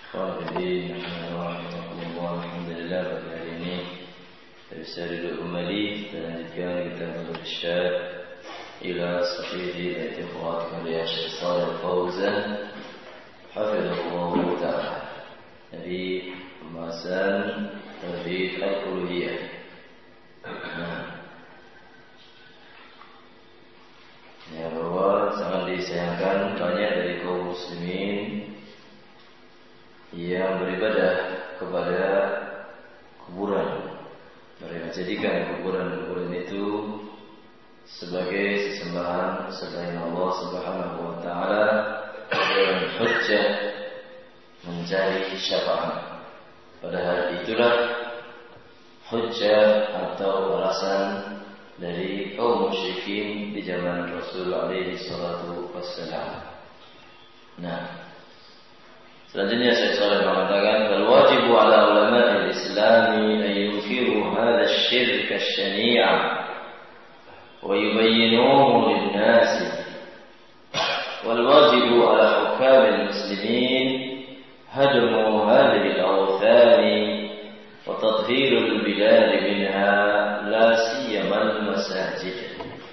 Jadi, alhamdulillah pada hari ini bisa duduk kembali dan lanjutkan kita bersyar ila sahihi al-ikhwat karya Syekh Shalih Fauzan hafizahullah ta'ala. Jadi pembahasan tauhid al-uluhiyah. Bahwa sangat disayangkan banyak dari kaum muslimin yang beribadah kepada kuburan. Mereka jadikan kuburan-kuburan itu sebagai sesembahan selain Allah Subhanahu wa taala dengan hujjah mencari syafaat. Padahal itulah hujjah atau alasan dari kaum musyrikin di zaman Rasul alaihi salatu wassalam. Selanjutnya Syekh Shalih mengatakan, "Wal wajibu 'ala ulama'il Islami an yunkiru hadha asy-syirk asy-syani'a wa yubayyinuhu lin-nas. Wal wajibu 'ala hukamil muslimin hadmu hadhihi al-awthan wa tathhirul bilad minha la siyama al-masajid."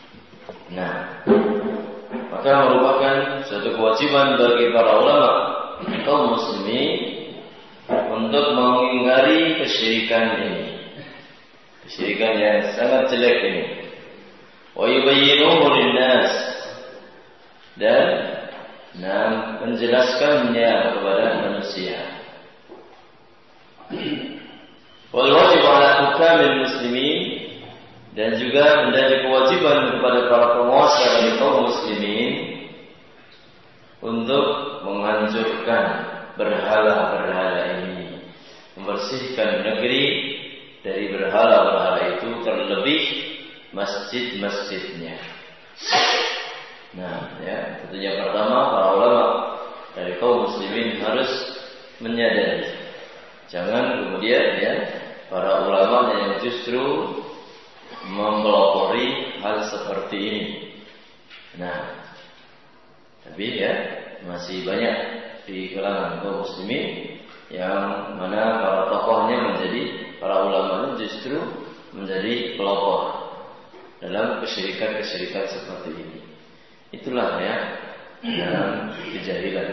Maka merupakan suatu kewajiban bagi para ulama kaum muslimin untuk mengingkari kesyirikan ini, kesyirikan yang sangat jelek ini. Wa yubayyinuhu lin-nas, dan menjelaskannya kepada manusia. Wal wajib 'ala hukamil muslimin, dan juga menjadi kewajiban kepada para penguasa dari kaum muslimin untuk menghancurkan berhala-berhala ini, membersihkan negeri dari berhala-berhala itu, terlebih masjid-masjidnya. Tentunya pertama para ulama dari kaum muslimin harus menyadari, jangan kemudian para ulama yang justru mempelopori hal seperti ini. Tapi masih banyak di kalangan kaum muslimin yang mana para tokohnya para ulama justru menjadi pelopor dalam kesyirikan-kesyirikan seperti ini. Itulah dalam kejahilan.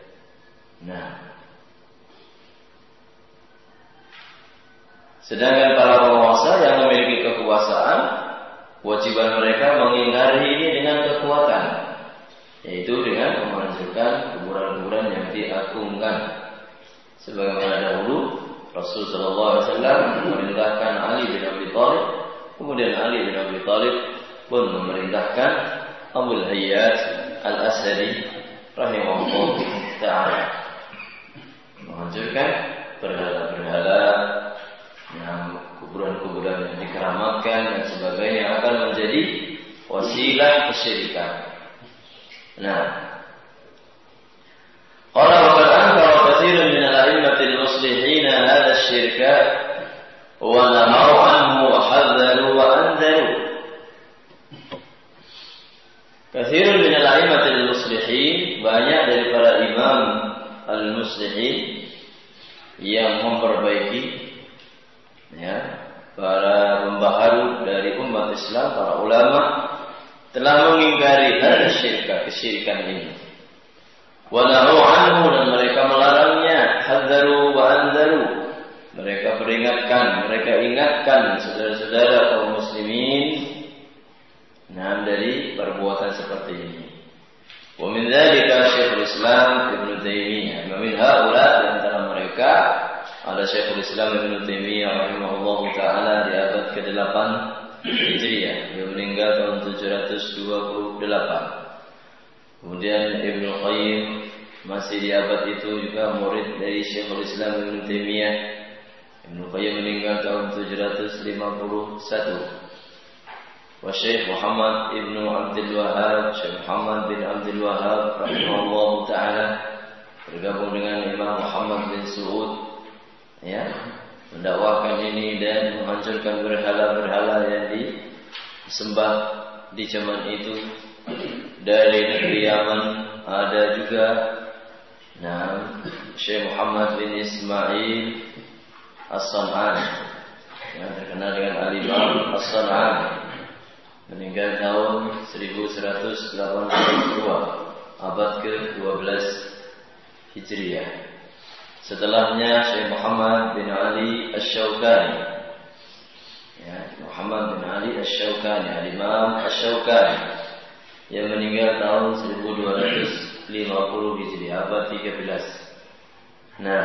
Sedangkan para penguasa yang memiliki kekuasaan, kewajiban mereka mengingkari ini dengan kekuatan, yaitu dengan menghancurkan kuburan-kuburan yang diagungkan. Sebagaimana dahulu Rasul sallallahu alaihi wasallam memerintahkan Ali bin Abi Thalib, kemudian Ali bin Abi Thalib pun memerintahkan Abul Hayyat Al-Asadi rahimahullah ta'ala menghancurkan berhala-berhala, kuburan-kuburan yang dikeramatkan dan sebagainya akan menjadi wasilah kesyirikan. Qala wa qad ankara katsirun min al-a'immati al-muslihin hadha asy-syirka wa nahaw anhu wa hadzaru wa anzaru. Katsirun min al-a'immati al-muslihin, banyak dari para imam al-muslihin yang memperbaiki, para pembaharu dari umat Islam, para ulama telah mengingkari syirka, kesyirikan ini. Wa nahu anhu, dan mereka melarangnya. Hadzaru wa anzaru, mereka peringatkan, mereka ingatkan saudara-saudara kaum muslimin dari perbuatan seperti ini. Wa min dzalika Syekhul Islam Ibnu Taimiyah, wa min haula, di antara mereka ada Syekhul Islam Ibnu Taimiyah rahimahullahu taala di abad ke-8 Hijriah. Dia meninggal tahun 728. Kemudian Ibnu Qayyim masih di abad itu juga murid dari Syekhul Islam Ibnu Taimiyah. Ibnu Qayyim meninggal tahun 751. Wa Syekh Muhammad Ibnu Abdul Wahhab, Syekh Muhammad bin Abdul Wahhab rahimahullahu taala bergabung dengan Imam Muhammad bin Saud, mendakwakan ini dan menghancurkan berhala-berhala yang disembah di zaman itu. Dari negeri Yaman ada juga Syekh Muhammad bin Ismail As-San'ani, yang terkenal dengan Al-Imam As-San'ani, meninggal tahun 1182, abad ke-12 Hijriah. Setelahnya Syekh Muhammad bin Ali Asy-Syaukani, ya, Muhammad bin Ali Asy-Syaukani, Al-Imam Asy-Syaukani, yang meninggal tahun 1250 Hijriah, abad 13. Nah,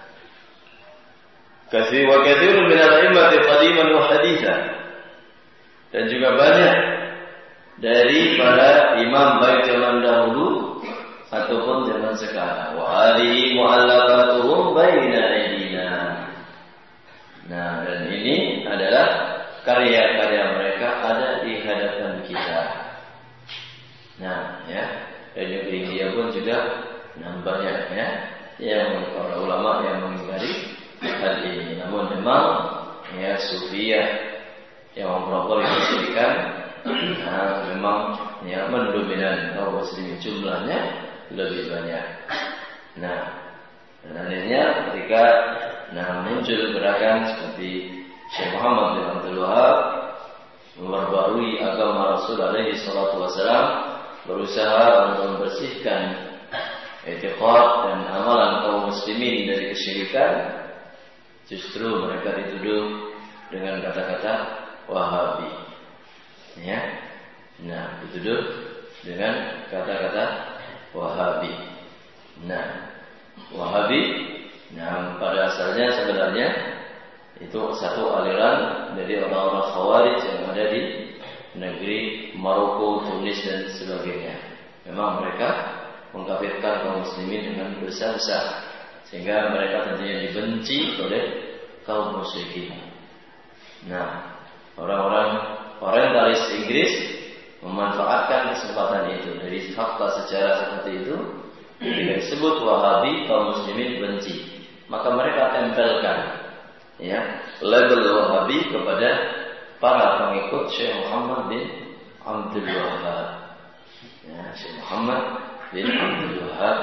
katsirun min al-a'immati qadiman wa haditsan, dan juga banyak dari para imam baik zaman dahulu ataupun zaman sekarang. Wa alihi mu'allaqatuhum baina aydina. Nah, dan ini adalah karya-karya mereka ada di hadapan kita. Nah, ya, dan di India pun juga banyak ya yang para ulama yang mengingkari hal ini. Namun memang ya Sufiyah yang mempelopori kesyirikan, memang ya mendominan kaum muslimin, jumlahnya lebih banyak. Nah, dan akhirnya ketika muncul gerakan seperti Syekh Muhammad bin Abdul Wahab memperbarui agama Rasul alaihi salatu wasalam, berusaha untuk membersihkan i'tiqad dan amalan kaum muslimin dari kesyirikan, justru mereka dituduh dengan kata-kata Wahabi. Ya. Nah, dituduh dengan kata-kata Wahabi. Nah, Wahabi, pada asalnya sebenarnya itu satu aliran dari orang-orang Khawarij yang ada di negeri Maroko, Tunis dan sebagainya. Memang mereka mengkafirkan kaum muslimin dengan dosa-dosa, sehingga mereka tentunya dibenci oleh kaum musyrikin. Nah, orang-orang orientalis Inggris memanfaatkan kesempatan itu. Dari fakta sejarah seperti itu, ketika disebut Wahabi, kaum muslimin benci, maka mereka tempelkan ya label Wahabi kepada para pengikut Syekh Muhammad bin Abdul Wahab. Ya, Syekh Muhammad bin Abdul Wahab,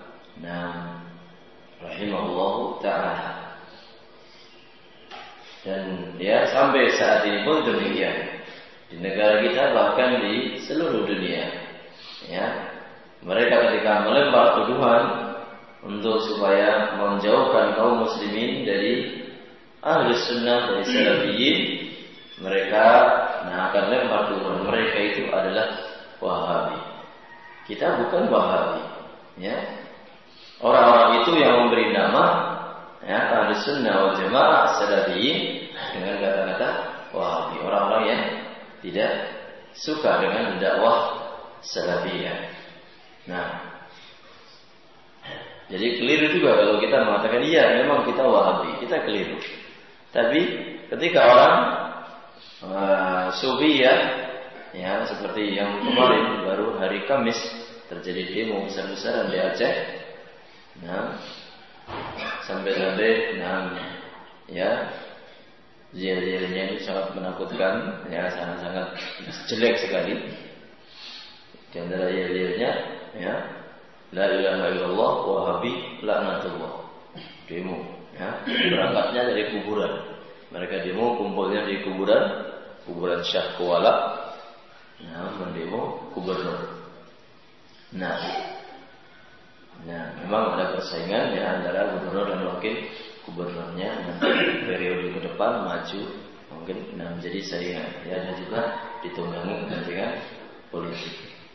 rahimahullahu ta'ala. Dan ya sampai saat ini pun demikian di negara kita, bahkan di seluruh dunia. Ya, mereka ketika melempar tuduhan untuk supaya menjauhkan kaum muslimin dari Ahlus Sunnah, dari Salafiyin, mereka akan lempar tuduhan mereka itu adalah Wahabi. Kita bukan Wahabi, ya. Orang-orang itu yang memberi nama ya Ahlus Sunnah wal Jamaah Salafiyin dengan kata-kata Wahabi, orang-orang yang tidak suka dengan dakwah Salafiyah. Nah, jadi keliru juga kalau kita mengatakan iya memang kita Wahabi, kita keliru. Tapi ketika orang Sufiyah, ya seperti yang kemarin baru hari Kamis terjadi demo besar-besaran di Aceh, sampai-sampai ya zil-zilnya itu sangat menakutkan, ya sangat-sangat jelek sekali. Di antara zil-zilnya ya la ilaha illallah Wahabi laknatullah. Demo ya, berangkatnya dari kuburan. Mereka demo, kumpulnya di kuburan Syekh Kuala, mendemo gubernur. Nah, memang ada persaingan ya antara gubernur dan wakil gubernurnya. Nanti periode ke depan maju mungkin menjadi saingan ya, dan juga ditunggangi kepentingan politik.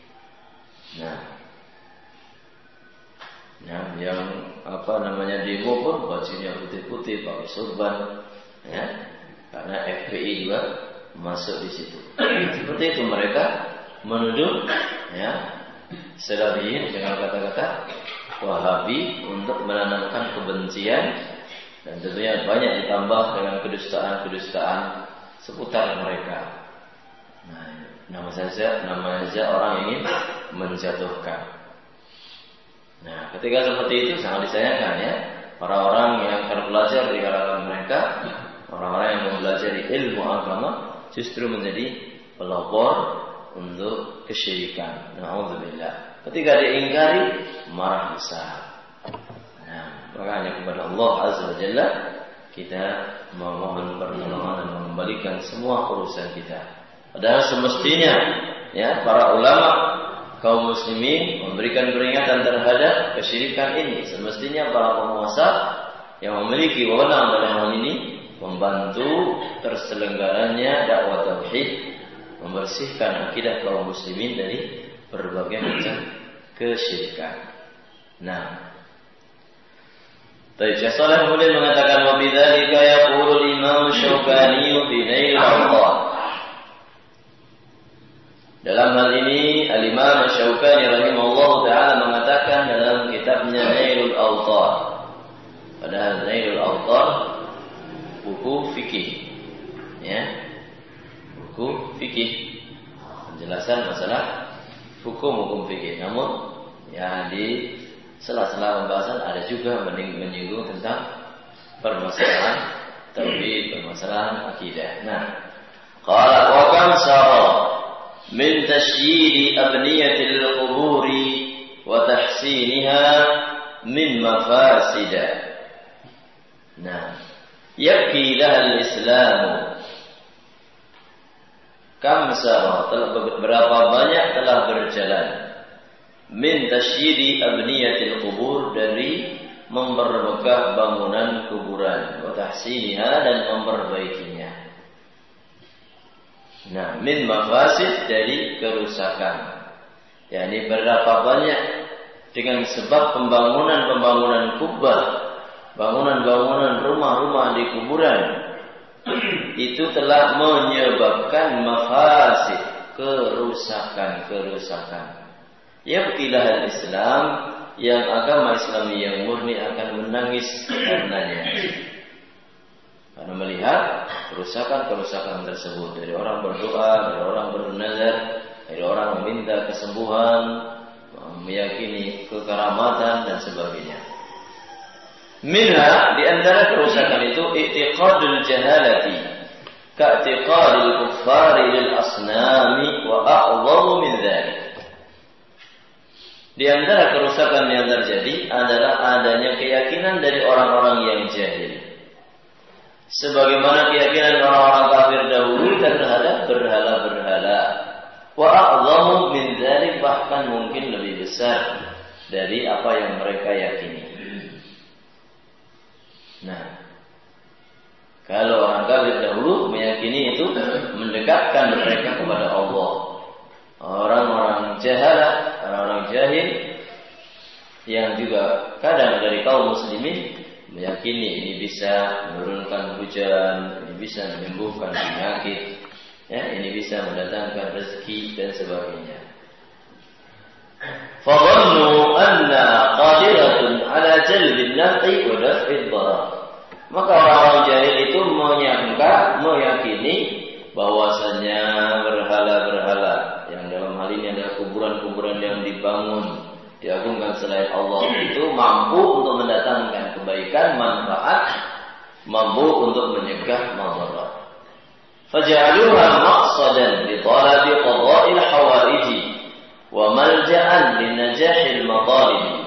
Yang demo pun bajunya putih-putih, pakai sorban ya, karena FPI juga masuk di situ. Seperti itu mereka menuduh ya Salafiyin dengan kata-kata Wahabi untuk menanamkan kebencian, dan tentunya banyak ditambah dengan kedustaan-kedustaan seputar mereka. Nama saja orang ingin menjatuhkan. Ketika seperti itu sangat disayangkan ya, orang-orang yang terpelajar di kalangan mereka, orang-orang yang mempelajari ilmu agama, justru menjadi pelopor untuk kesyirikan. Na'udzubillah. Ketika diingkari, marah besar. maka hanya kepada Allah Azza wa Jalla kita memohon pertolongan dan mengembalikan semua urusan kita. Padahal semestinya ya para ulama kaum muslimin memberikan peringatan terhadap kesyirikan ini. Semestinya para penguasa yang memiliki wewenang pada hal ini membantu terselenggaranya dakwah tauhid, membersihkan akidah kaum muslimin dari berbagai macam kesyirikan. Nah, Syekh Shalih kemudian mengatakan wa bidzalika yaqulu al-Imam Syaukani fi Nail al-Awtar. Dalam hal ini Al-Imam Syaukani rahimahullahu taala mengatakan dalam kitabnya Nailul Awtar. Padahal Nailul Awtar buku fikih. Ya. Buku fikih. Penjelasan masalah hukum fikih. Namun ya di sela-sela pembahasan ada juga menyinggung tentang permasalahan tauhid, permasalahan akidah. Nah, qala wa kam sara min tashyid abniyatil quburi wa tahsinha min mafasid. Nah, yakfi lahal Islam. Kam sara, berapa banyak telah berjalan min tashyidi abniyatil qubur, dari mempermegah bangunan kuburan, wa tahsiniha, dan memperbaikinya. Nah, min mafasid, dari kerusakan. Yani berapa banyak dengan sebab pembangunan kubah, bangunan-bangunan rumah-rumah di kuburan itu telah menyebabkan mafasid, kerusakan. Yabqilah al-Islam, yang agama Islami yang murni akan menangis karenanya. Karena melihat kerusakan tersebut, dari orang berdoa, dari orang bernazar, dari orang meminta kesembuhan, meyakini kekeramatan dan sebagainya. Minha, di antara kerusakan itu i'tiqadul jahalati, ka'tiqadil kuffari lil asnami wa a'dhamu min dzalik. Di antara kerusakan yang terjadi adalah adanya keyakinan dari orang-orang yang jahil, sebagaimana keyakinan orang-orang kafir dahulu terhadap berhala-berhala. Wa a'dhamu min dzalik, bahkan mungkin lebih besar dari apa yang mereka yakini. Nah, kalau orang kafir dahulu meyakini itu mendekatkan mereka kepada Allah. Orang-orang jahalah, orang-orang jahil yang juga kadang dari kaum muslimin meyakini ini bisa menurunkan hujan, ini bisa menyembuhkan penyakit, ya, ini bisa mendatangkan rezeki dan sebagainya. Fadhannu anna qadiratun ala jalbin naf'i wa daf'id dharar. Maka orang-orang jahil itu meyakini bahwasanya berhala-berhala yang dalam hal ini adalah kuburan-kuburan yang dibangun, diagungkan selain Allah, itu mampu untuk mendatangkan kebaikan, manfaat, mampu untuk menyegah madarat. Faj'aluha maqsadan li talabi qada'il hawaiji wa malja'an li najahil matalib.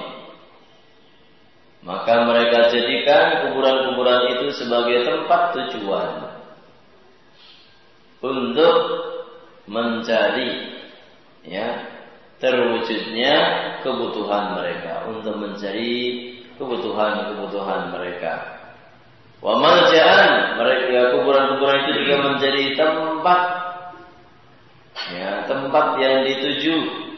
Maka mereka jadikan kuburan-kuburan itu sebagai tempat tujuan untuk mencari, ya, terwujudnya kebutuhan mereka, untuk mencari kebutuhan mereka. Wa malja'an, mereka kuburan-kuburan itu juga menjadi tempat, ya, tempat yang dituju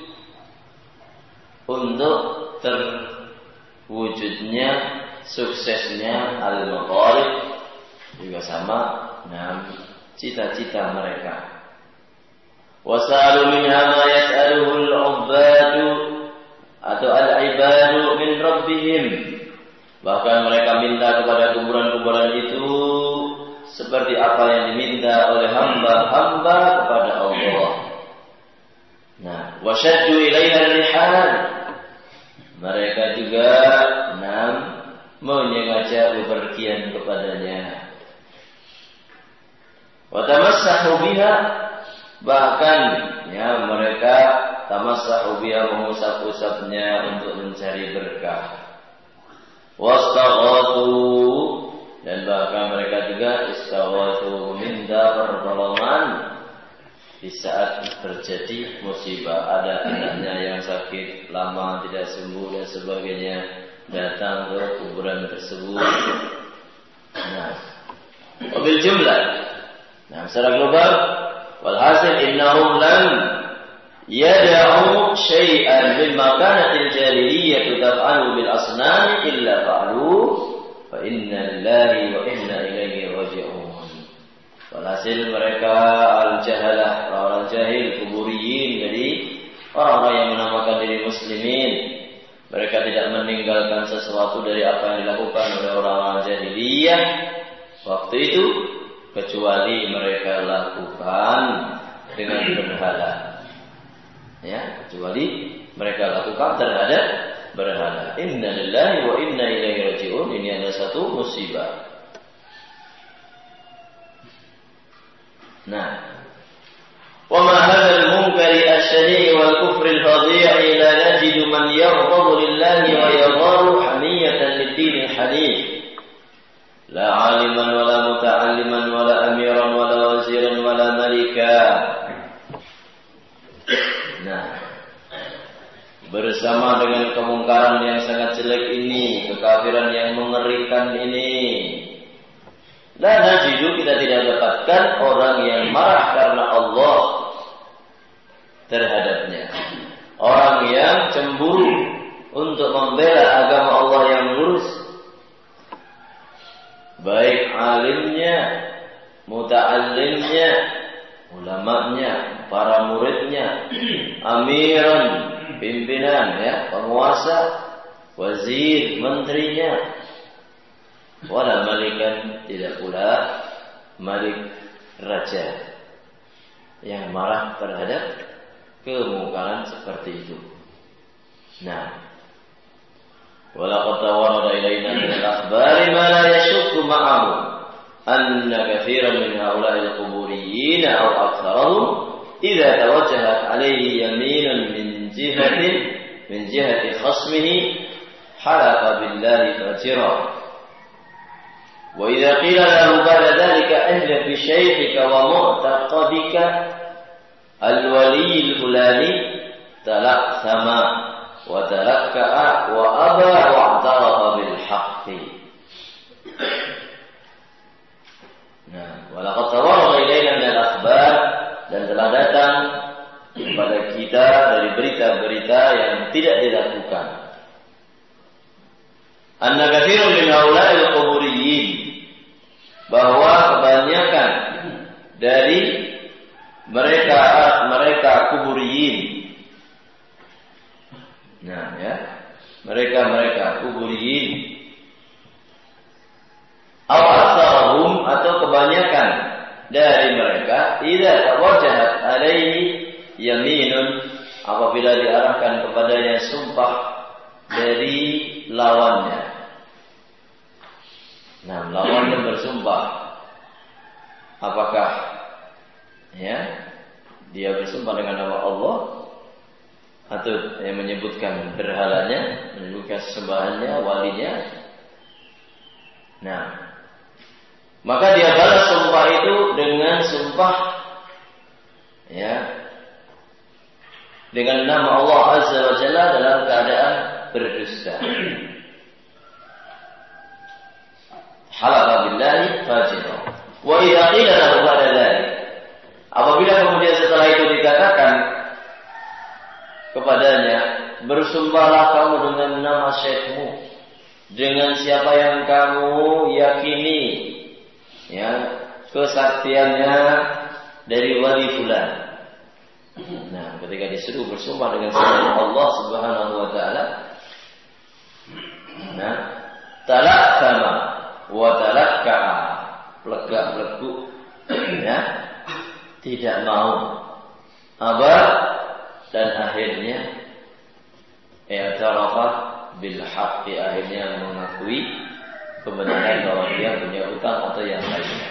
untuk terwujudnya, suksesnya al-matalib, juga sama dengan cita-cita mereka. Wasalu minha ma yas'aluhu al-'ubbadu atau al-'ibadu min rabbihim. Bahkan mereka minta kepada kuburan-kuburan itu seperti apa yang diminta oleh hamba-hamba kepada Allah. Nah, wasyaddu ilaiha al-rihal. Mereka juga menyengaja bepergian kepadanya. Wa tamassahu biha, bahkan ya mereka tamassahu biha, mengusap-usapnya untuk mencari berkah. wastaghatsu, dan bahkan mereka juga istaghatsu, meminta pertolongan di saat terjadi musibah. Ada anaknya yang sakit lama tidak sembuh dan sebagainya, datang ke kuburan tersebut. Nah, wabil jumlah, nah secara global, walhasil innahum lam yada'u syai'an mimma kanatil jahiliyyah taf'alu bil asnam illa fa'alu fa inna lillahi wa inna ilaihi raji'un. Walhasil mereka al-jahalah, orang jahil, kuburiyin, jadi orang-orang yang menamakan diri muslimin, mereka tidak meninggalkan sesuatu dari apa yang dilakukan oleh orang-orang jahiliyah waktu itu, kecuali mereka lakukan dengan berhala. Ya, kecuali mereka lakukan terhadap berhala. Inna lillahi wa inna ilaihi raji'un. Ini adalah satu musibah. Nah, wa ma hadzal munkari asy-syani' wal kufri al-fadhi'i la najidu man yaghdabu lillahi wa yagharu hamiyatan lid-din al-hanif. La 'aliman wa la muta'alliman wa la amiran wa la waziran wa la malika. Nah, bersama dengan kemungkaran yang sangat jelek ini, kekafiran yang mengerikan ini, la najidu, kita tidak dapatkan orang yang marah karena Allah terhadapnya, orang yang cemburu untuk membela agama Allah yang lurus, baik alimnya, muta'allimnya, ulamanya, para muridnya, amiran, pimpinan, ya, penguasa, wazir, menterinya, wala malikan, tidak pula malik, raja yang marah terhadap kemungkaran seperti itu. Nah, walaqad tawarada ilaina min al-akhbari ma la yashukku ma'ahu anna katsiran min haula'i al-quburiyyin aw aktharahum idza tawajjahat alayhi yaminun min jihati khasmihi halafa billahi fajira. وإذا قيل له بعد ذلك أهل بشيخك ومعتقدك الولي الفلاني تلأثم وتلكأ وأبى واعترف بالحق. Nah, walaqad tawarada ilaina min al-akhbar, dan telah datang kepada kita dari berita-berita yang tidak dilakukan. Anna katsirun min haula'il quburiyyin, bahwa kebanyakan dari mereka kuburiyin. Nah, ya, mereka kuburiyin. Aw aktsaruhum, atau kebanyakan dari mereka, idza tawajjahat alaihi yaminun, apabila diarahkan kepadanya sumpah dari lawannya. Nah, lawannya bersumpah, apakah ya dia bersumpah dengan nama Allah atau yang menyebutkan berhalanya, menyebutkan sembahannya, walinya. Nah, maka dia balas sumpah itu dengan sumpah ya dengan nama Allah Azza wa Jalla dalam keadaan berdusta. Halafa billahi fajira. Wa idza qila lahu ba'da dzalik, apabila kemudian setelah itu dikatakan kepadanya, bersumpahlah kamu dengan nama syekhmu, dengan siapa yang kamu yakini ya kesaktiannya dari wali fulan. Nah, ketika disuruh bersumpah dengan nama Allah Subhanahu wa taala, nah, talaqqama wa talakka'a, plegak-pleguk, ya, tidak mau, abah, dan akhirnya i'tarafa bil haqqi, akhirnya mengakui kebenaran bahwa dia punya hutang atau yang lainnya.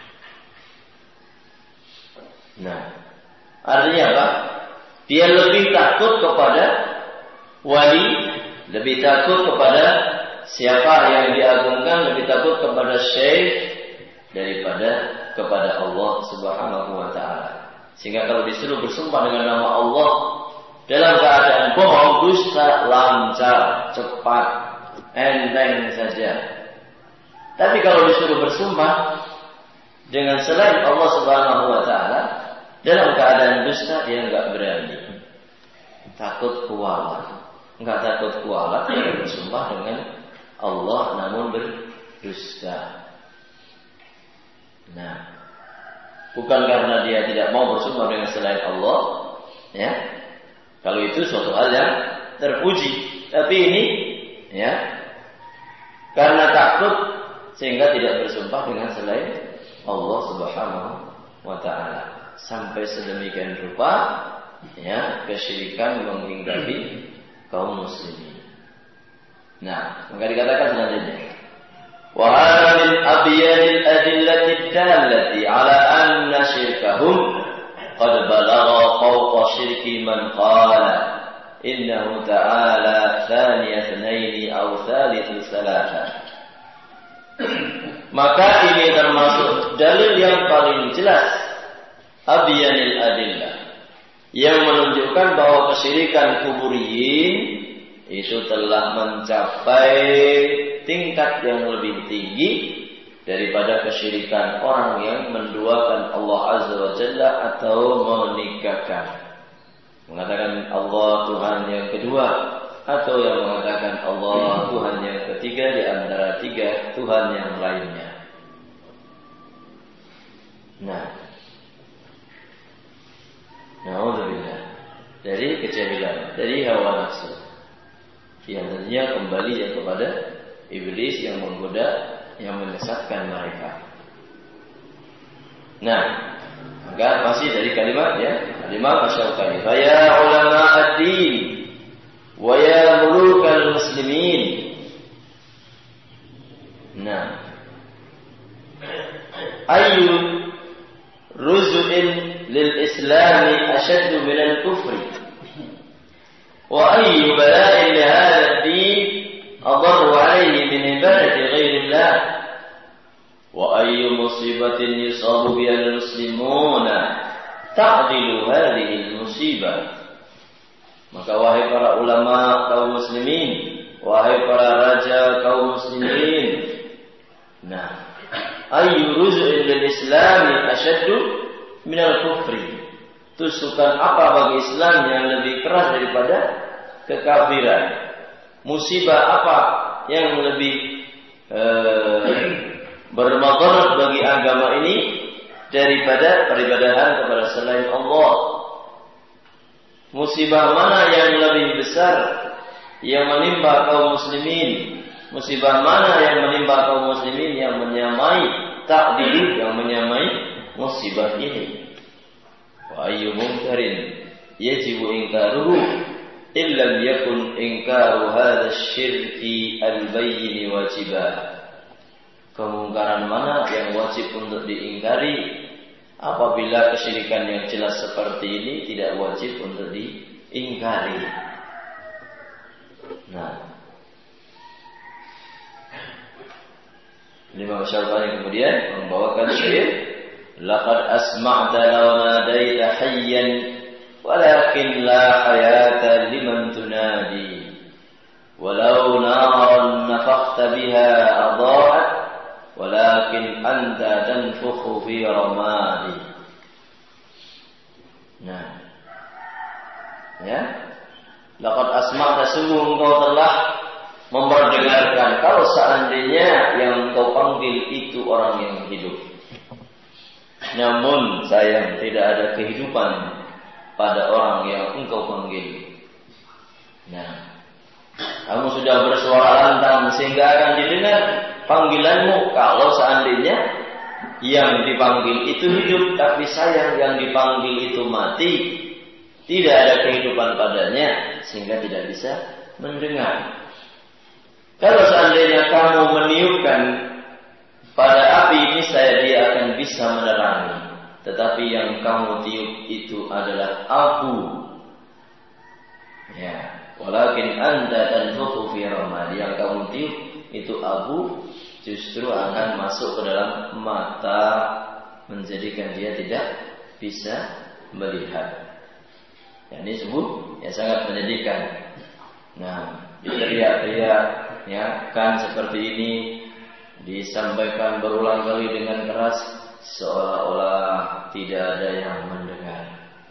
Nah, artinya apa? Dia lebih takut kepada wali, lebih takut kepada siapa yang diagungkan lebih takut kepada syekh daripada kepada Allah Subhanahu wa taala. Sehingga kalau disuruh bersumpah dengan nama Allah dalam keadaan bohong, dusta, lancar, cepat, enteng saja. Tapi kalau disuruh bersumpah dengan selain Allah Subhanahu wa taala dalam keadaan dusta, dia enggak berani. Takut kualat. Enggak takut kualat, dia bersumpah dengan Allah namun berdusta. Nah, bukan karena dia tidak mau bersumpah dengan selain Allah, ya. Kalau itu suatu hal yang terpuji. Tapi ini, ya, karena takut sehingga tidak bersumpah dengan selain Allah Subhanahu wa taala. Sampai sedemikian rupa, ya, kesyirikan menghinggapi kaum muslimin. Nah, maka dikatakan selanjutnya, wa hadha min abyanil adillati dallati ala anna syirkahum qad balagha fawqa syirki man qala innahu ta'ala thaniya thnaini aw thalithu thalatha. Maka ini termasuk dalil yang paling jelas, abyanil adillah, yang menunjukkan bahwa kesyirikan kuburiyin itu telah mencapai tingkat yang lebih tinggi daripada kesyirikan orang yang menduakan Allah Azza wa Jalla atau menikahkan, mengatakan Allah Tuhan yang kedua, atau yang mengatakan Allah Tuhan yang ketiga di antara tiga Tuhan yang lainnya. Nah, na'udzubillah dari kejahilan, dari hawa nafsu, yang tentunya kembali ya kepada iblis yang menggoda, yang menyesatkan mereka. Nah, maka masih dari kalimat, ya, kalimat Asy-Syaukani, ya ulama ad-din wa ya mulukal muslimin. Nah, ayu ruzulin lil islami ashaddu min al-kufri wa ayyu bala'in li hadha ad-din adarru alayhi min ibadati ghairillah wa ayyu musibatin yusabu biha al-muslimuna ta'dilu hadhihi al-musibah. Maka wahai para ulama kaum muslimin, wahai para raja kaum muslimin, nah, ayyu ruz'in lil islami ashaddu min al-kufri. Tusukan apa bagi Islam yang lebih keras daripada kekafiran? Musibah apa yang lebih bermadarat bagi agama ini daripada peribadahan kepada selain Allah? Musibah mana yang lebih besar yang menimpa kaum muslimin? Musibah mana yang menimpa kaum muslimin yang menyamai takdir, yang menyamai musibah ini? Wa ayyu munkarin yajibu inkaruhu illam yakun inkaru hadha syirki al-bayyin wajibah. Kemungkaran mana yang wajib untuk diingkari apabila kesyirikan yang jelas seperti ini tidak wajib untuk diingkari. Nah, Imam Syaukani kemudian membawakan syair, laqad asma'ta law nadaita hayyan walakin la hayata liman tunadi walau naran nafakhta biha adaa'at walakin anta tanfukhu fi ramadi. Nah, ya, laqad asma'ta, sungguh engkau telah memperdengarkan kalau seandainya yang engkau panggil itu orang yang hidup, namun sayang tidak ada kehidupan pada orang yang engkau panggil. Nah, kamu sudah bersuara lantang sehingga akan didengar panggilanmu kalau seandainya yang dipanggil itu hidup, tapi sayang yang dipanggil itu mati, tidak ada kehidupan padanya sehingga tidak bisa mendengar. Kalau seandainya kamu meniupkan pada api ini, saya dia akan bisa menerangi, tetapi yang kamu tiup itu adalah abu. Ya, walakin anta tanfukhu fi ramadi, yang kamu tiup itu abu justru akan masuk ke dalam mata, menjadikan dia tidak bisa melihat. Ini sungguh yang sangat menyedihkan. Nah, diteriak-teriak, ya kan seperti ini, disampaikan berulang kali dengan keras, seolah-olah tidak ada yang mendengar.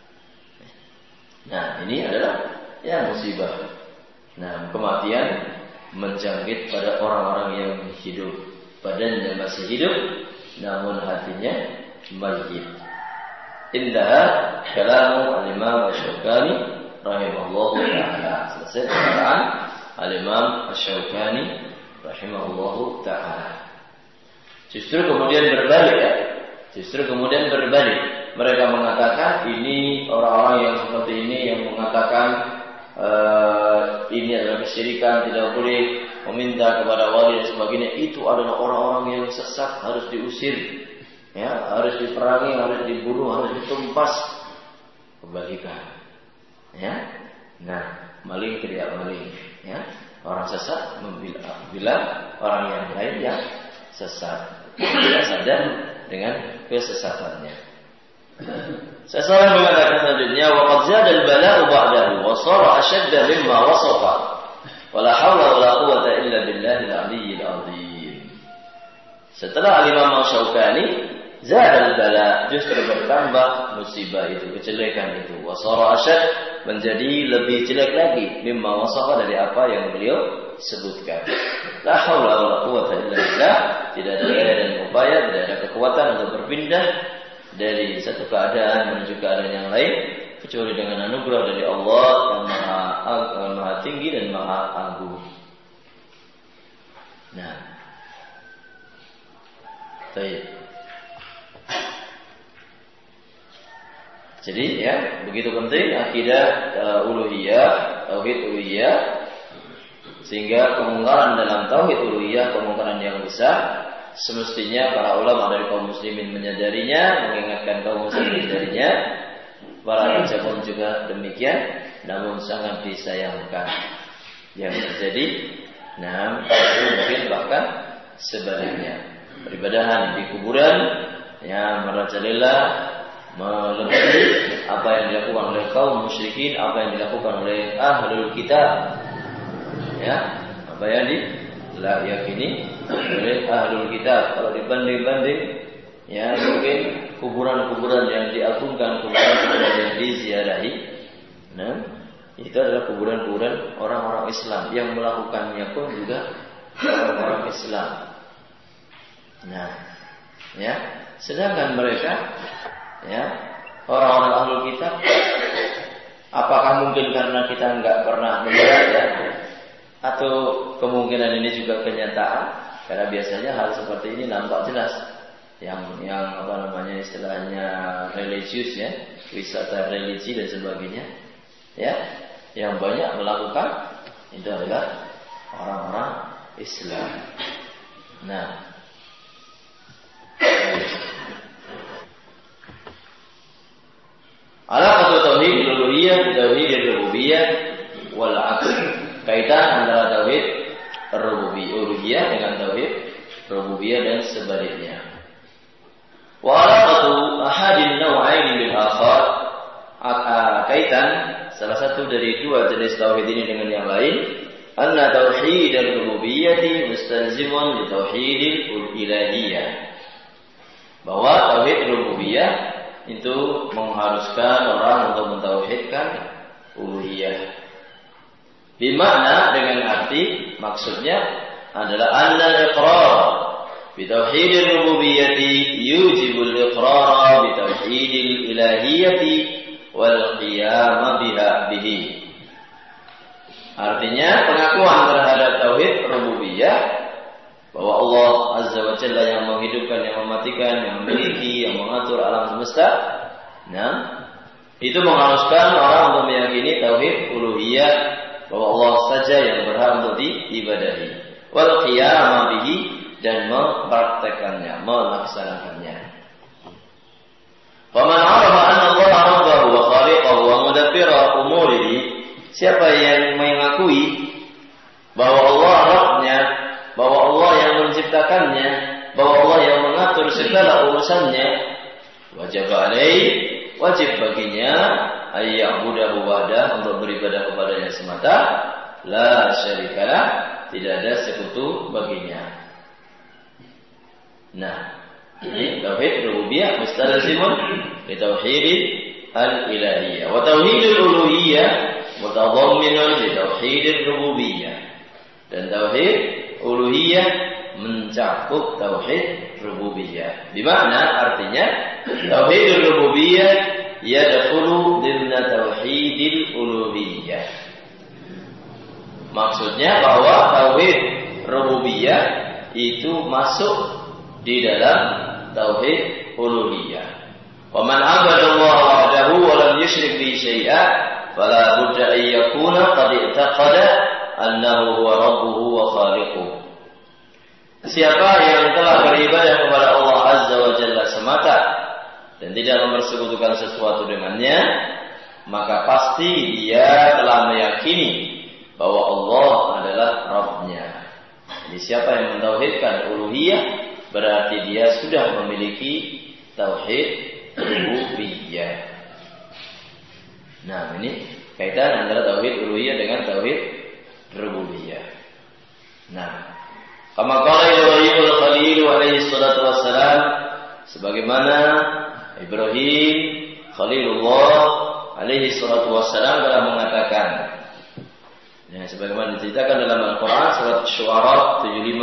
Nah, ini adalah yang musibah. Nah, kematian menjangkit pada orang-orang yang hidup, badannya masih hidup, namun hatinya mayyit. Indah kalamu al-Imam Asy-Syaukani rahimahullahu ta'ala. Selesai perkataan al-Imam Asy-Syaukani rahimahullahu ta'ala. Justru kemudian berbalik ya. Justru kemudian berbalik. Mereka mengatakan ini orang-orang yang seperti ini yang mengatakan ini adalah kesyirikan, tidak boleh meminta kepada wali dan sebagainya. Itu adalah orang-orang yang sesat, harus diusir. Ya, harus diperangi, harus dibunuh, harus ditumpas. Kebalikan. Ya. Nah, maling teriak maling. Ya. Orang sesat bilang orang yang lain yang sesat. Tidak sadar dengan kesesatannya. Seseorang mengatakan selanjutnya, waqad zada al-bala'u ba'dahu wa sara ashadda mimma wasafa. Wala haula wala quwwata illa billahil 'aliyyil 'azim. Setelah Imam Asy-Syaukani, zada al-bala, justru bertambah musibah itu, kejelekan itu. Wa sara ashad, menjadi lebih jelek lagi mimma wasafa, dari apa yang beliau sebutkan. La haula wala quwwata illa billah, tidak ada daya dan upaya, tidak ada kekuatan untuk berpindah dari satu keadaan menuju keadaan yang lain kecuali dengan anugerah dari Allah yang maha tinggi dan maha agung. Nah, baik. Jadi ya, begitu penting akidah uluhiyah, tauhid uluhiyah, sehingga kemungkaran dalam tauhid uluhiyah, kemungkaran yang besar, semestinya para ulama dari kaum muslimin menyadarinya, mengingatkan kaum muslimin darinya. Para raja pun juga demikian, namun sangat disayangkan yang terjadi. Nah, mungkin bahkan sebaliknya, peribadahan di kuburan yang merajalela, melebihi apa yang dilakukan oleh kaum musyrikin, apa yang dilakukan oleh ahlul kitab. Ya, apa yang diyakini oleh ahlul kitab. Kalau dibanding-banding, ya mungkin kuburan-kuburan yang diagungkan, kuburan-kuburan yang diziarahi, nah itu adalah kuburan-kuburan orang-orang Islam, yang melakukannya pun juga orang-orang Islam. Nah, ya, sedangkan mereka, ya, orang-orang ahlul kitab, apakah mungkin karena kita nggak pernah melihat, ya, atau kemungkinan ini juga kenyataan? Karena biasanya hal seperti ini nampak jelas, yang apa namanya istilahnya religius, ya, wisata religi dan sebagainya, ya, yang banyak melakukan itu adalah orang-orang Islam. Nah, alaqatu tauhid uluhiyah, tauhid rububiyah wal aqd. Kaitan antara tauhid uluhiyah dengan tauhid rububiyah dan sebaliknya. Wa alaqatu ahadin naw'ain bil akhar. Kaitan salah satu dari dua jenis tauhid ini dengan yang lain, anna tauhid ar-rububiyyah mustalzimun li tauhid al-ilahiyyah. Bahwa tauhid rububiyah itu mengharuskan orang untuk mentauhidkan uluhiyah. Bimakna, dengan arti, maksudnya adalah annal iqrar bi tauhidil rububiyyati yujibul iqrar bi tauhidil ilahiyyati wal qiyam bihi. Artinya, pengakuan terhadap tauhid rububiyah, bahwa Allah Azza wa Jalla yang menghidupkan, yang mematikan, yang memiliki, yang mengatur alam semesta. Nah, itu mengharuskan orang untuk meyakini tauhid uluhiyah, bahwa Allah saja yang berhak untuk diibadahi. Wal qiyam bihi, dan mempraktekannya, melaksanakannya. Faman 'arafa anna Allah rabbahu wa khaliqahu wa mudabbira umurihi, siapa yang mengakui bahwa Allah Rabbnya, bahwa menciptakannya, bahwa Allah yang mengatur segala urusannya, wajib baginya ayya'budahu wahdah, untuk beribadah kepadanya semata, la syarikalah, tidak ada sekutu baginya. Nah, ini tauhid rububiyah mustalzimun li tauhid al-ilahiyyah, wa tauhidul uluhiyyah mutadamminun li tauhid rububiyah. Dan tauhid uluhiyah mencakup tauhid rububiyah. Di mana artinya tauhid rububiyah yadkhulu dimna tauhidil uluhiyah. Maksudnya bahwa tauhid rububiyah itu masuk di dalam tauhid uluhiyah. Wa man 'abada Allah wahdahu wa lam yusyrik bihi syai'an fala budda an yakuna qad i'taqada annahu huwa rabbuhu wa khaliquhu. Siapa yang telah beribadah kepada Allah Azza wa Jalla semata dan tidak mempersekutukan sesuatu dengannya, maka pasti dia telah meyakini bahwa Allah adalah Rabb-Nya. Jadi siapa yang mentauhidkan uluhiyah, berarti dia sudah memiliki tauhid rububiyah. Nah, ini kaitan antara tauhid uluhiyah dengan tauhid rububiyah. Nah, kama qala Ibrahim al-Khalil alaihi salatu wassalam, sebagaimana Ibrahim Khalilullah alaihi salatu wassalam telah mengatakan, ya, sebagaimana diceritakan dalam Al-Quran surat Syu'ara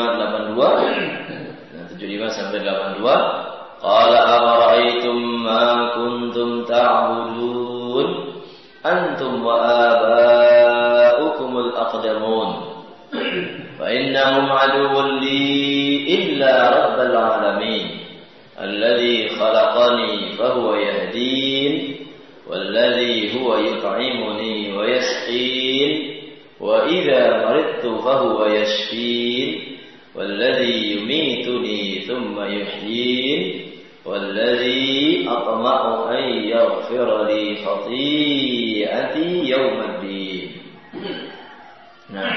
75-82, 75 sampai 82, qala afara'aytum ma kuntum ta'budun antum wa aba'ukumul aqdamun fa innahum aduwwun li illa rabbil alamin alladhi khalaqani fahuwa yahdin walladhi huwa yut'imuni wa yasqin wa idza maridtu fahuwa yashfin والذي يميتني ثم يحيين والذي أطمع أن يغفر لي خطيئتي يوم الدين. Nah,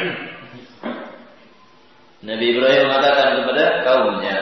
Nabi Ibrahim mengatakan kepada kaumnya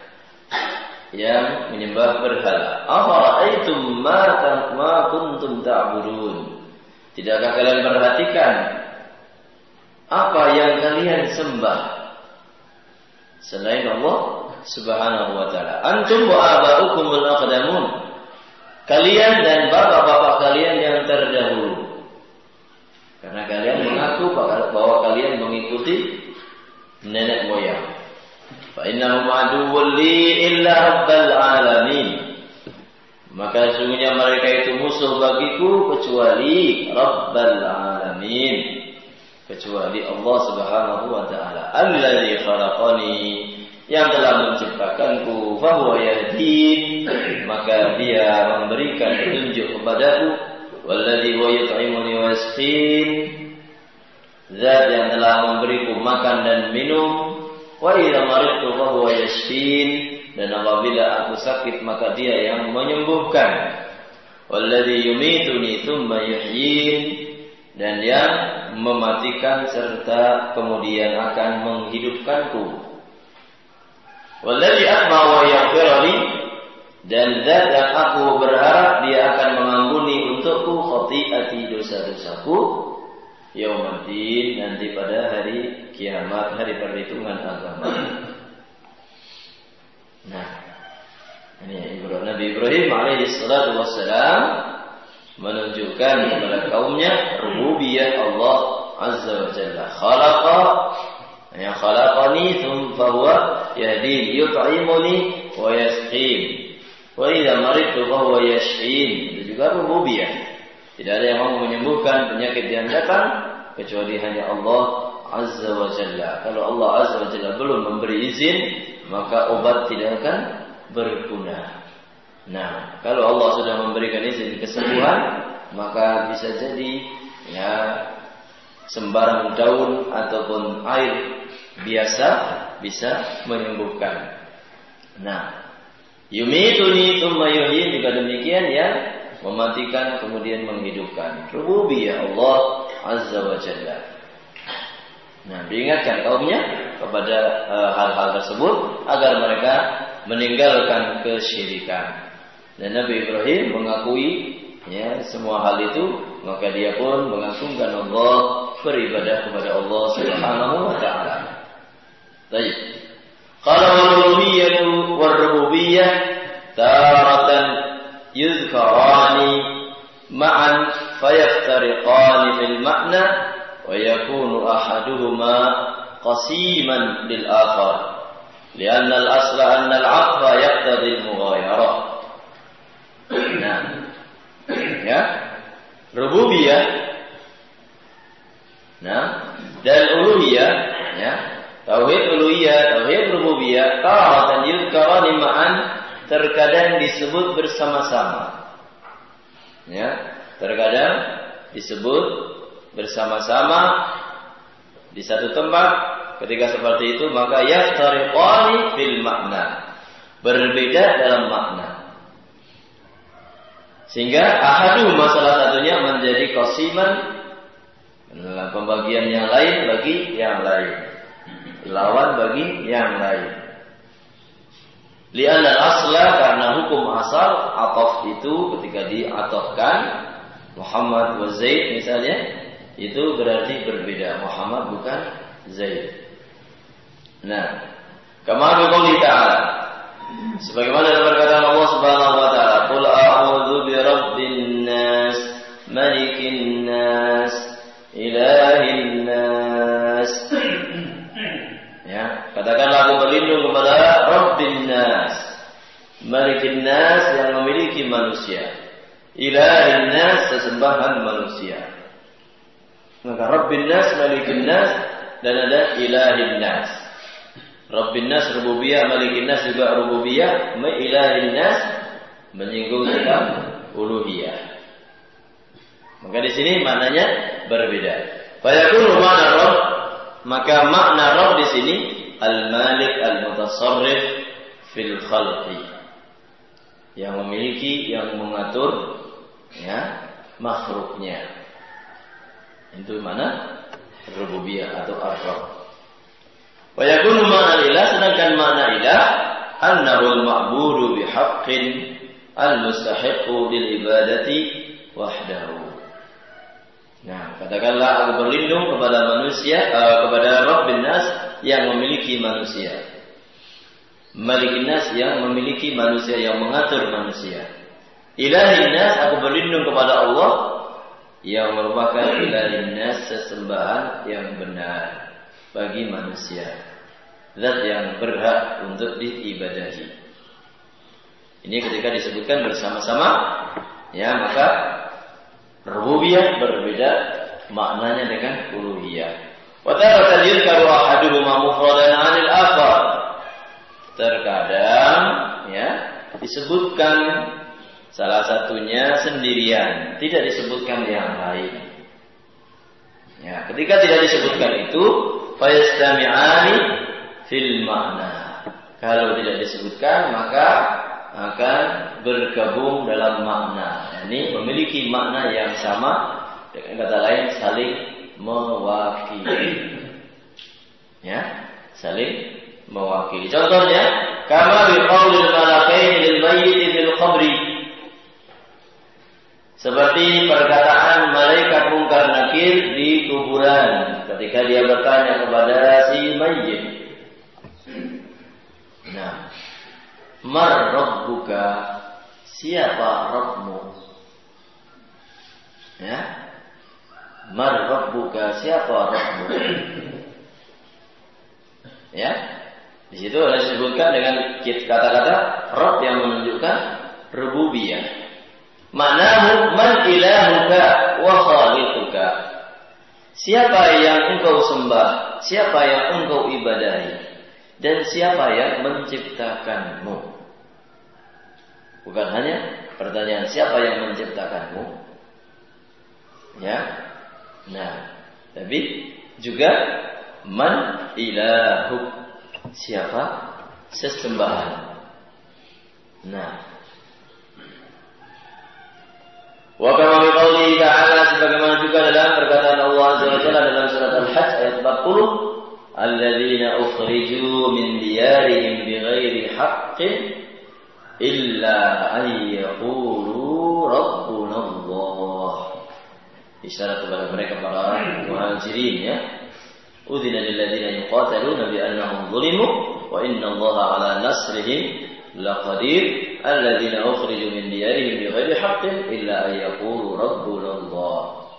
yang menyembah berhala, afara'aitum ma kuntum ta'budun, tidakkah kalian perhatikan apa yang kalian sembah selain Allah Subhanahu wa ta'ala? Antum wa aba'ukumul aqdamun, kalian dan bapak-bapak kalian yang terdahulu. Karena kalian mengaku bahwa kalian mengikuti nenek moyang. Fa innahum aduwwun li illa rabbil alamin, maka sesungguhnya mereka itu musuh bagiku kecuali Rabbal alamin, kecuali Allah Subhanahu wa ta'ala. Alladzi khalaqani, yang telah menciptakanku, fahuwa yahdin, maka dia memberikan petunjuk kepadaku. Walladzi huwa yut'imuni wa yasqin, zat yang telah memberiku makan dan minum. Wa idza maridtu fahuwa yashfin, dan apabila aku sakit maka dia yang menyembuhkan. Walladzi yumituni tsumma yuhyin, dan yang mematikan serta kemudian akan menghidupkanku. Walladzi atma'u wa yaghfirli, dan zat yang aku berharap dia akan mengampuni untukku khati'ati, dosa-dosaku, yaumaddin, nanti pada hari kiamat, hari perhitungan agama. Nah, ini Nabi Ibrahim alaihi salatu wassalam menunjukkan kepada kaumnya rububiyah Allah Azza wa Jalla. Khalaqa, yang khalaqani thumma huwa yahdin, yut'imuni wa yasqin, wa idza maridtu fa huwa yashfin. Itu juga rububiyah. Tidak ada yang mau menyembuhkan penyakit yang datang kecuali hanya Allah Azza wa Jalla. Kalau Allah Azza wa Jalla belum memberi izin, maka obat tidak akan berguna. Nah, kalau Allah sudah memberikan izin kesembuhan, maka bisa jadi ya sembarang daun ataupun air biasa bisa menyembuhkan. Nah, yumituni tsumma yuhyin, juga demikian ya, mematikan kemudian menghidupkan. Rububiyah Allah Azza wa Jalla. Nah, diingatkan kaumnya kepada hal-hal tersebut agar mereka meninggalkan kesyirikan. Dan Nabi Ibrahim mengakui ya semua hal itu, maka dia pun mengagungkan Allah, beribadah kepada Allah Subhanahu wa taala. Baik. Qala wal-uluhiyyah war-rububiyyah taratan yuzkarani ma'an fayaftariqani fil ma'na wa yakunu ahaduhuma qasiman lil akhar li'anna al-asla anna al-'aqfa yaqtadi al-mughayarah. Nah, ya, rububiyah, nah, dan uluhiyah, ya, tauhid uluhiyah, tauhid rububiyah, taratan yuzkarani ma'an, terkadang disebut bersama-sama. Ya, terkadang disebut bersama-sama di satu tempat. Ketika seperti itu maka yaftariqani fil makna, berbeda dalam makna. Sehingga ahaduhuma salah satunya menjadi qasiman, pembagian yang lain bagi yang lain, lawan bagi yang lain. Li'anna al-asla, karena hukum asal ataf itu ketika diatofkan Muhammad wa Zaid misalnya, itu berarti berbeda. Muhammad bukan Zaid. Nah, kama biqouli ta'ala, sebagaimana dalam perkataan Allah Subhanahu wa taala, qul a'udzu birabbin nas, malikin nas, ilahin nas. Ya, katakanlah aku berlindung kepada Rabbin nas, malikin nas, yang memiliki manusia, ilahin nas, sesembahan manusia. Maka Rabbin nas, malikin nas, dan ada ilahin nas. Rabbin nas rububiyah, malikin nas juga rububiyah, ilahin nas menyinggung tentang uluhiyah. Maka di sini maknanya berbeda. Fayakunu makna Rabb, maka makna Rabb di sini al-Malik al-Mutasarrif fil khalqi, yang memiliki, yang mengatur ya makhluknya. Itu mana rububiyah atau ar-Rabb. Wa yakunu makna ilah, sedangkan makna ilah annahu al-ma'budu bihaqqin al-mustahiqqu lil ibadati wahdahu. Nah, katakanlah aku berlindung kepada manusia, kepada Rabbin nas, yang memiliki manusia, Malikin nas, yang memiliki manusia, yang mengatur manusia. Ilahin nas, aku berlindung kepada Allah, yang merupakan ilahin nas, sesembahan yang benar bagi manusia, zat yang berhak untuk diibadahi. Ini ketika disebutkan bersama-sama, ya, maka rububiyah berbeda maknanya dengan uluhiyah. Wa taratan yuzkaru ahaduhuma mufradan 'anil akhar. Terkadang ya disebutkan salah satunya sendirian, tidak disebutkan yang lain. Ya, ketika tidak disebutkan itu fayastami'ani fil makna. Kalau tidak disebutkan maka akan bergabung dalam makna. Ini memiliki makna yang sama, dengan kata lain saling mewakili. Ya, saling mewakili. Contohnya, kama bi qaulil malakain lil mayyit fil qabri. Seperti perkataan malaikat Munkar Nakir di kuburan ketika dia bertanya kepada si mayyit. Nah, mar rabbuka, siapa Rabbmu? Ya, mar rabbuka, siapa Rabbmu? Ya, di situ ada disebutkan dengan kata-kata Rabb yang menunjukkan rububiyah. Ma'nahu man ilahuka wa khaliquka. Siapa yang engkau sembah, siapa yang engkau ibadahi, dan siapa yang menciptakanmu. Bukan hanya pertanyaan siapa yang menciptakanmu, ya. Nah, tapi juga man ilahuk, siapa sesembahan. Nah, wa kama biqauli ta'ala sebagaimana juga dalam perkataan Allah Azza wa Jalla dalam surat Al-Hajj ayat 40, alladzina ukhriju min diyarihim bighairi haqqin illa an yaqulu rabbuna Allah. Isyarat kepada mereka para muhajirin ya. Udzina lil ladzina yuqataluna bi annahum zulimu wa inna Allaha ala nasrihim laqadir. Alladzina ukhriju min diyarihim bighairi haqqin illa an yaqulu rabbuna Allah.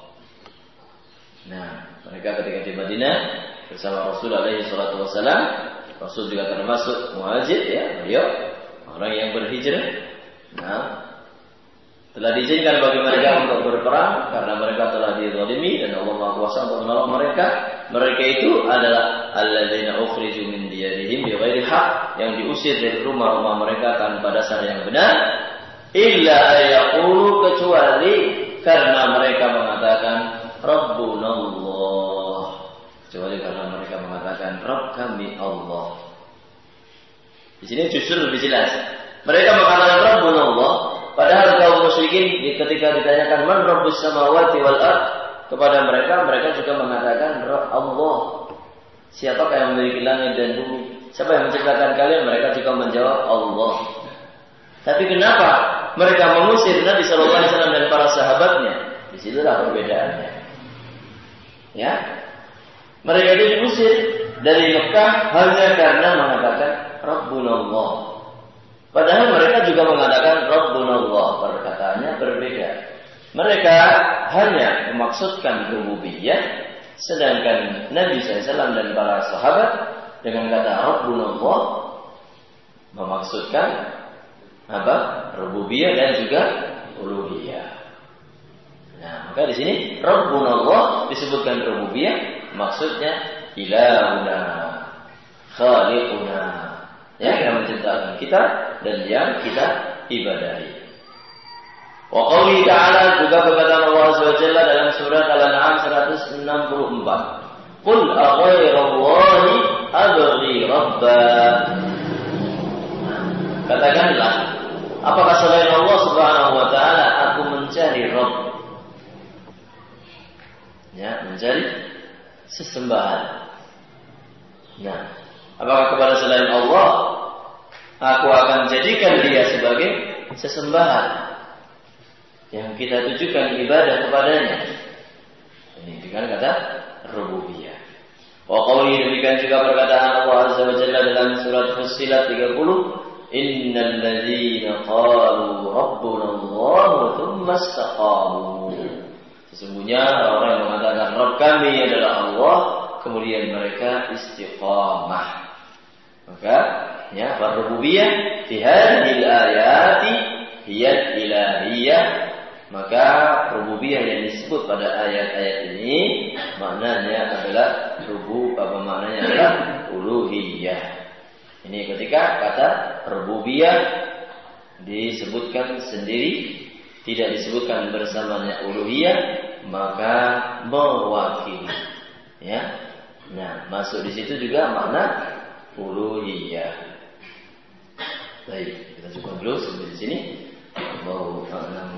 Nah, mereka ketika di Madinah bersama Rasul alaihi salatu wasalam, Rasul juga termasuk muhajir ya, beliau orang yang berhijrah. Nah, telah diizinkan bagi mereka untuk berperang karena mereka telah dizalimi dan Allah Maha Kuasa untuk menolong mereka. Mereka itu adalah alladzina ukhriju min diyarihim bighairi haqq, yang diusir dari rumah-rumah mereka tanpa dasar yang benar, illa ayaqulu, kecuali karena mereka mengatakan Rabbuna Allah, kecuali karena mereka mengatakan Rabb kami Allah. Di sini justru lebih jelas. Mereka mengatakan Rabbuna Allah, padahal kaum musyrikin ketika ditanyakan man Rabbus samawati wal ard, kepada mereka juga mengatakan Allah. Siapakah yang memiliki langit dan bumi? Siapa yang menciptakan kalian? Mereka juga menjawab Allah. Tapi kenapa mereka mengusir Nabi sallallahu alaihi wasallam dan para sahabatnya? Di situlah perbedaannya. Ya. Mereka itu diusir dari Mekah hanya karena mengatakan Rabbuna Allah. Padahal mereka juga mengatakan Rabbuna Allah, perkataannya berbeda. Mereka hanya memaksudkan rububiyah, sedangkan Nabi SAW dan para sahabat dengan kata Rabbuna Allah memaksudkan apa? Rububiyah dan juga uluhiyah. Nah, maka di sini Rabbuna Allah disebutkan rububiyah, maksudnya ilahuna, khaliquna, yang menciptakan kita dan yang kita ibadahi. Wa qawli ta'ala, juga perkataan Allah Azza wa Jalla dalam surat Al-An'am 164. Qul aghairallahi abghi rabba. Katakanlah, apakah selain Allah Subhanahu wa taala aku mencari Rabb? Ya, mencari sesembahan. Nah, apakah kepada selain Allah aku akan jadikan dia sebagai sesembahan yang kita tujukan ibadah kepadanya? Ini dengan kata rububiyah. Wa qawli, demikian juga perkataan Allah Azza wa Jalla dalam surat Fussilat 30, innal ladzina qalu rabbuna Allah tsumma istaqamu. Sesungguhnya orang yang mengatakan Rabb kami adalah Allah, kemudian mereka istiqamah. Maka ya, rububiyah fi hadhil ayati hiya ilahiyah. Maka rububiyah yang disebut pada ayat-ayat ini maknanya adalah maknanya adalah uluhiyah. Ini ketika kata rububiyah disebutkan sendiri, tidak disebutkan bersamanya uluhiyah, maka mewakili. Ya. Nah, masuk di situ juga makna uluhiyah. Baik, kita coba dulu sampai di sini. Allahu a'lam.